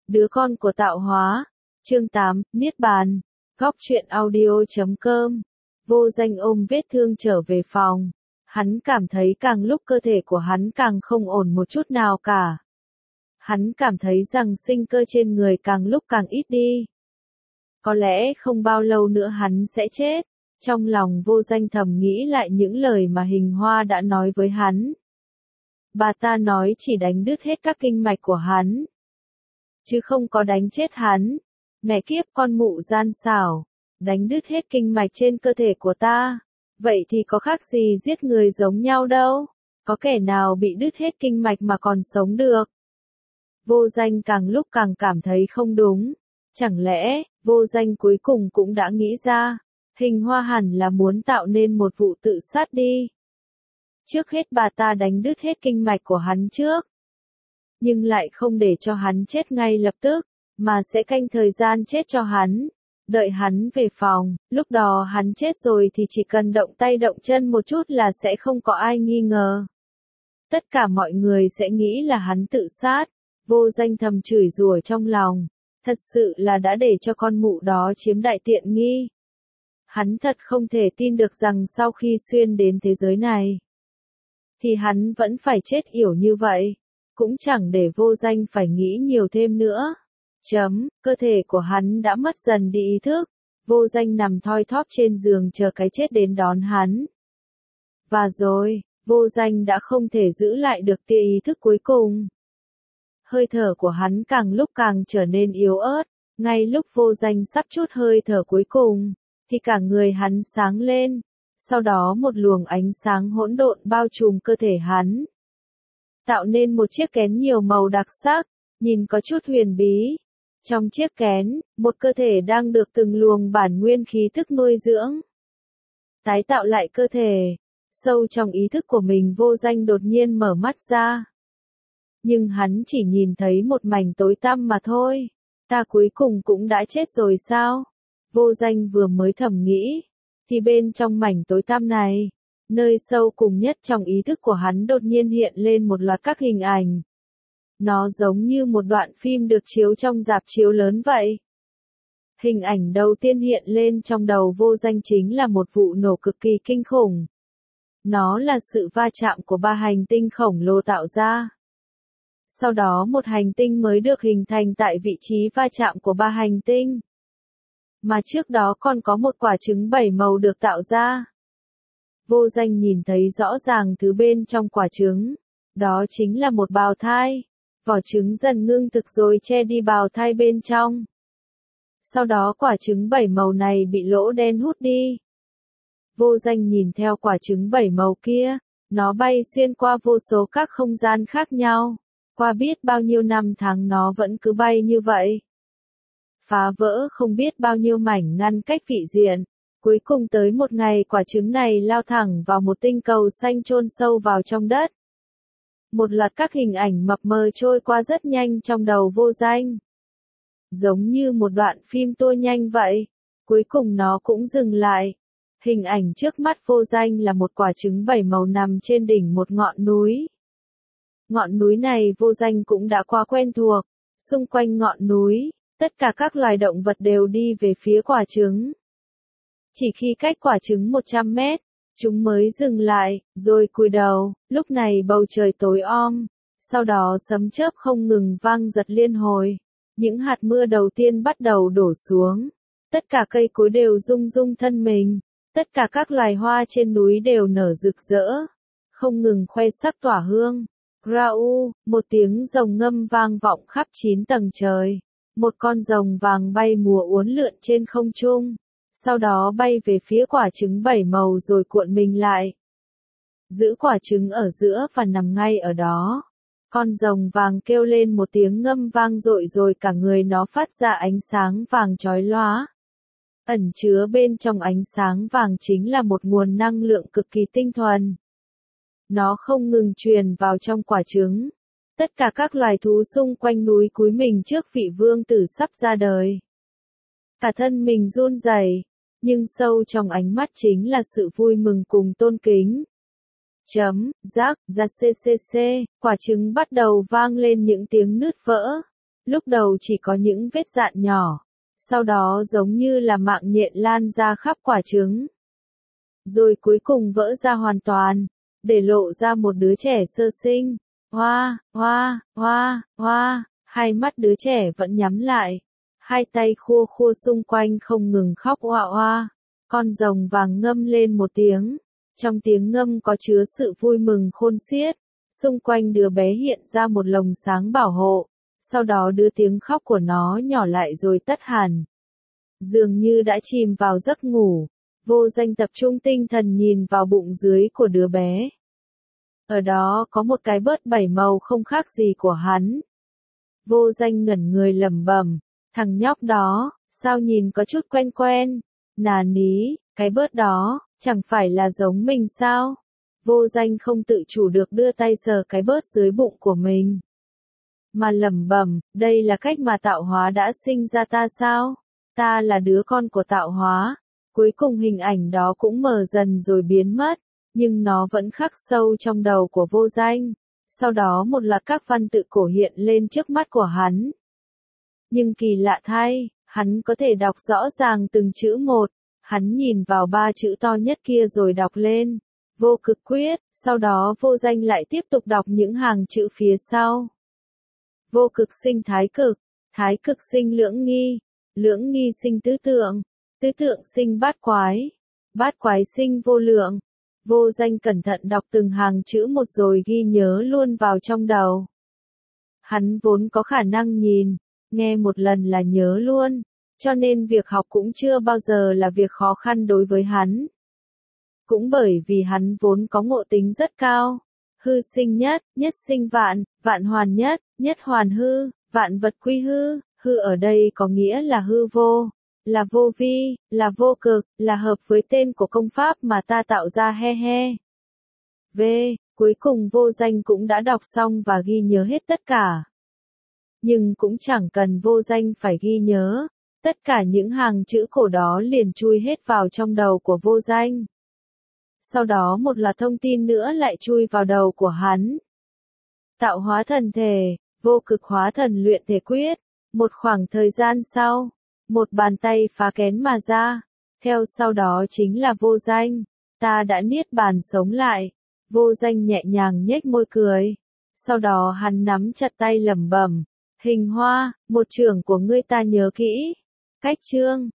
Đứa con của tạo hóa. Chương 8, Niết Bàn. Góc truyện audio.com. Vô Danh ôm vết thương trở về phòng. Hắn cảm thấy càng lúc cơ thể của hắn càng không ổn một chút nào cả. Hắn cảm thấy rằng sinh cơ trên người càng lúc càng ít đi. Có lẽ không bao lâu nữa hắn sẽ chết. Trong lòng Vô Danh thầm nghĩ lại những lời mà Hình Hoa đã nói với hắn. Bà ta nói chỉ đánh đứt hết các kinh mạch của hắn, chứ không có đánh chết hắn. Mẹ kiếp, con mụ gian xảo, đánh đứt hết kinh mạch trên cơ thể của ta. Vậy thì có khác gì giết người giống nhau đâu. Có kẻ nào bị đứt hết kinh mạch mà còn sống được. Vô Danh càng lúc càng cảm thấy không đúng. Chẳng lẽ, Vô Danh cuối cùng cũng đã nghĩ ra, Hình Hoa hẳn là muốn tạo nên một vụ tự sát đi. Trước hết bà ta đánh đứt hết kinh mạch của hắn trước. Nhưng lại không để cho hắn chết ngay lập tức, mà sẽ canh thời gian chết cho hắn. Đợi hắn về phòng, lúc đó hắn chết rồi thì chỉ cần động tay động chân một chút là sẽ không có ai nghi ngờ. Tất cả mọi người sẽ nghĩ là hắn tự sát. Vô Danh thầm chửi rủa trong lòng. Thật sự là đã để cho con mụ đó chiếm đại tiện nghi. Hắn thật không thể tin được rằng sau khi xuyên đến thế giới này, thì hắn vẫn phải chết yểu như vậy. Cũng chẳng để Vô Danh phải nghĩ nhiều thêm nữa. Cơ thể của hắn đã mất dần đi ý thức. Vô Danh nằm thoi thóp trên giường chờ cái chết đến đón hắn. Và rồi, Vô Danh đã không thể giữ lại được tia ý thức cuối cùng. Hơi thở của hắn càng lúc càng trở nên yếu ớt. Ngay lúc Vô Danh sắp chút hơi thở cuối cùng, thì cả người hắn sáng lên. Sau đó một luồng ánh sáng hỗn độn bao trùm cơ thể hắn, tạo nên một chiếc kén nhiều màu đặc sắc, nhìn có chút huyền bí. Trong chiếc kén, một cơ thể đang được từng luồng bản nguyên khí thức nuôi dưỡng, tái tạo lại cơ thể. Sâu trong ý thức của mình, Vô Danh đột nhiên mở mắt ra. Nhưng hắn chỉ nhìn thấy một mảnh tối tăm mà thôi. Ta cuối cùng cũng đã chết rồi sao? Vô Danh vừa mới thầm nghĩ, thì bên trong mảnh tối tăm này, nơi sâu cùng nhất trong ý thức của hắn đột nhiên hiện lên một loạt các hình ảnh. Nó giống như một đoạn phim được chiếu trong rạp chiếu lớn vậy. Hình ảnh đầu tiên hiện lên trong đầu Vô Danh chính là một vụ nổ cực kỳ kinh khủng. Nó là sự va chạm của 3 hành tinh khổng lồ tạo ra. Sau đó một hành tinh mới được hình thành tại vị trí va chạm của 3 hành tinh. Mà trước đó còn có một quả trứng 7 màu được tạo ra. Vô Danh nhìn thấy rõ ràng thứ bên trong quả trứng. Đó chính là một bào thai. Vỏ trứng dần ngưng thực rồi che đi bào thai bên trong. Sau đó quả trứng 7 màu này bị lỗ đen hút đi. Vô Danh nhìn theo quả trứng 7 màu kia. Nó bay xuyên qua vô số các không gian khác nhau. Qua biết bao nhiêu năm tháng nó vẫn cứ bay như vậy. Phá vỡ không biết bao nhiêu mảnh ngăn cách vị diện. Cuối cùng tới một ngày quả trứng này lao thẳng vào một tinh cầu xanh chôn sâu vào trong đất. Một loạt các hình ảnh mập mờ trôi qua rất nhanh trong đầu Vô Danh. Giống như một đoạn phim tua nhanh vậy. Cuối cùng nó cũng dừng lại. Hình ảnh trước mắt Vô Danh là một quả trứng 7 màu nằm trên đỉnh một ngọn núi. Ngọn núi này Vô Danh cũng đã quá quen thuộc. Xung quanh ngọn núi, tất cả các loài động vật đều đi về phía quả trứng. Chỉ khi cách quả trứng 100 mét, chúng mới dừng lại, rồi cúi đầu. Lúc này bầu trời tối om, sau đó sấm chớp không ngừng vang giật liên hồi. Những hạt mưa đầu tiên bắt đầu đổ xuống. Tất cả cây cối đều rung rung thân mình. Tất cả các loài hoa trên núi đều nở rực rỡ, không ngừng khoe sắc tỏa hương. Grau, một tiếng rồng ngâm vang vọng khắp 9 tầng trời. Một con rồng vàng bay múa uốn lượn trên không trung. Sau đó bay về phía quả trứng 7 màu rồi cuộn mình lại. Giữ quả trứng ở giữa và nằm ngay ở đó. Con rồng vàng kêu lên một tiếng ngâm vang dội rồi cả người nó phát ra ánh sáng vàng chói lóa. Ẩn chứa bên trong ánh sáng vàng chính là một nguồn năng lượng cực kỳ tinh thuần. Nó không ngừng truyền vào trong quả trứng. Tất cả các loài thú xung quanh núi cúi mình trước vị vương tử sắp ra đời. Cả thân mình run rẩy, nhưng sâu trong ánh mắt chính là sự vui mừng cùng tôn kính. Rắc, ra ccc, quả trứng bắt đầu vang lên những tiếng nứt vỡ. Lúc đầu chỉ có những vết dạn nhỏ, sau đó giống như là mạng nhện lan ra khắp quả trứng. Rồi cuối cùng vỡ ra hoàn toàn, để lộ ra một đứa trẻ sơ sinh. Hoa, hoa, hoa, hoa, hai mắt đứa trẻ vẫn nhắm lại. Hai tay khua khua xung quanh không ngừng khóc oa oa. Con rồng vàng ngâm lên một tiếng. Trong tiếng ngâm có chứa sự vui mừng khôn xiết. Xung quanh đứa bé hiện ra một lồng sáng bảo hộ. Sau đó đưa tiếng khóc của nó nhỏ lại rồi tắt hẳn. Dường như đã chìm vào giấc ngủ. Vô Danh tập trung tinh thần nhìn vào bụng dưới của đứa bé. Ở đó có một cái bớt bảy màu không khác gì của hắn. Vô Danh ngẩn người lẩm bẩm, thằng nhóc đó, sao nhìn có chút quen quen. Nà ní, cái bớt đó, chẳng phải là giống mình sao? Vô Danh không tự chủ được đưa tay sờ cái bớt dưới bụng của mình. Mà lẩm bẩm, đây là cách mà tạo hóa đã sinh ra ta sao? Ta là đứa con của tạo hóa. Cuối cùng hình ảnh đó cũng mờ dần rồi biến mất, nhưng nó vẫn khắc sâu trong đầu của Vô Danh. Sau đó một loạt các văn tự cổ hiện lên trước mắt của hắn. Nhưng kỳ lạ thay, hắn có thể đọc rõ ràng từng chữ một. Hắn nhìn vào ba chữ to nhất kia rồi đọc lên. Vô cực quyết, sau đó Vô Danh lại tiếp tục đọc những hàng chữ phía sau. Vô cực sinh thái cực sinh lưỡng nghi sinh tứ tượng sinh bát quái sinh vô lượng. Vô Danh cẩn thận đọc từng hàng chữ một rồi ghi nhớ luôn vào trong đầu. Hắn vốn có khả năng nhìn, nghe một lần là nhớ luôn, cho nên việc học cũng chưa bao giờ là việc khó khăn đối với hắn. Cũng bởi vì hắn vốn có ngộ tính rất cao. Hư sinh nhất, nhất sinh vạn, vạn hoàn nhất, nhất hoàn hư, vạn vật quy hư. Hư ở đây có nghĩa là hư vô, là vô vi, là vô cực, là hợp với tên của công pháp mà ta tạo ra he he. Cuối cùng Vô Danh cũng đã đọc xong và ghi nhớ hết tất cả. Nhưng cũng chẳng cần Vô Danh phải ghi nhớ, tất cả những hàng chữ cổ đó liền chui hết vào trong đầu của Vô Danh. Sau đó một loạt thông tin nữa lại chui vào đầu của hắn. Tạo hóa thần thể, vô cực hóa thần luyện thể quyết. Một khoảng thời gian sau, một bàn tay phá kén mà ra. Theo sau đó chính là Vô Danh. Ta đã niết bàn sống lại. Vô Danh nhẹ nhàng nhếch môi cười. Sau đó hắn nắm chặt tay lẩm bẩm. Hình hoa, một trưởng của ngươi ta nhớ kỹ. Cách chương.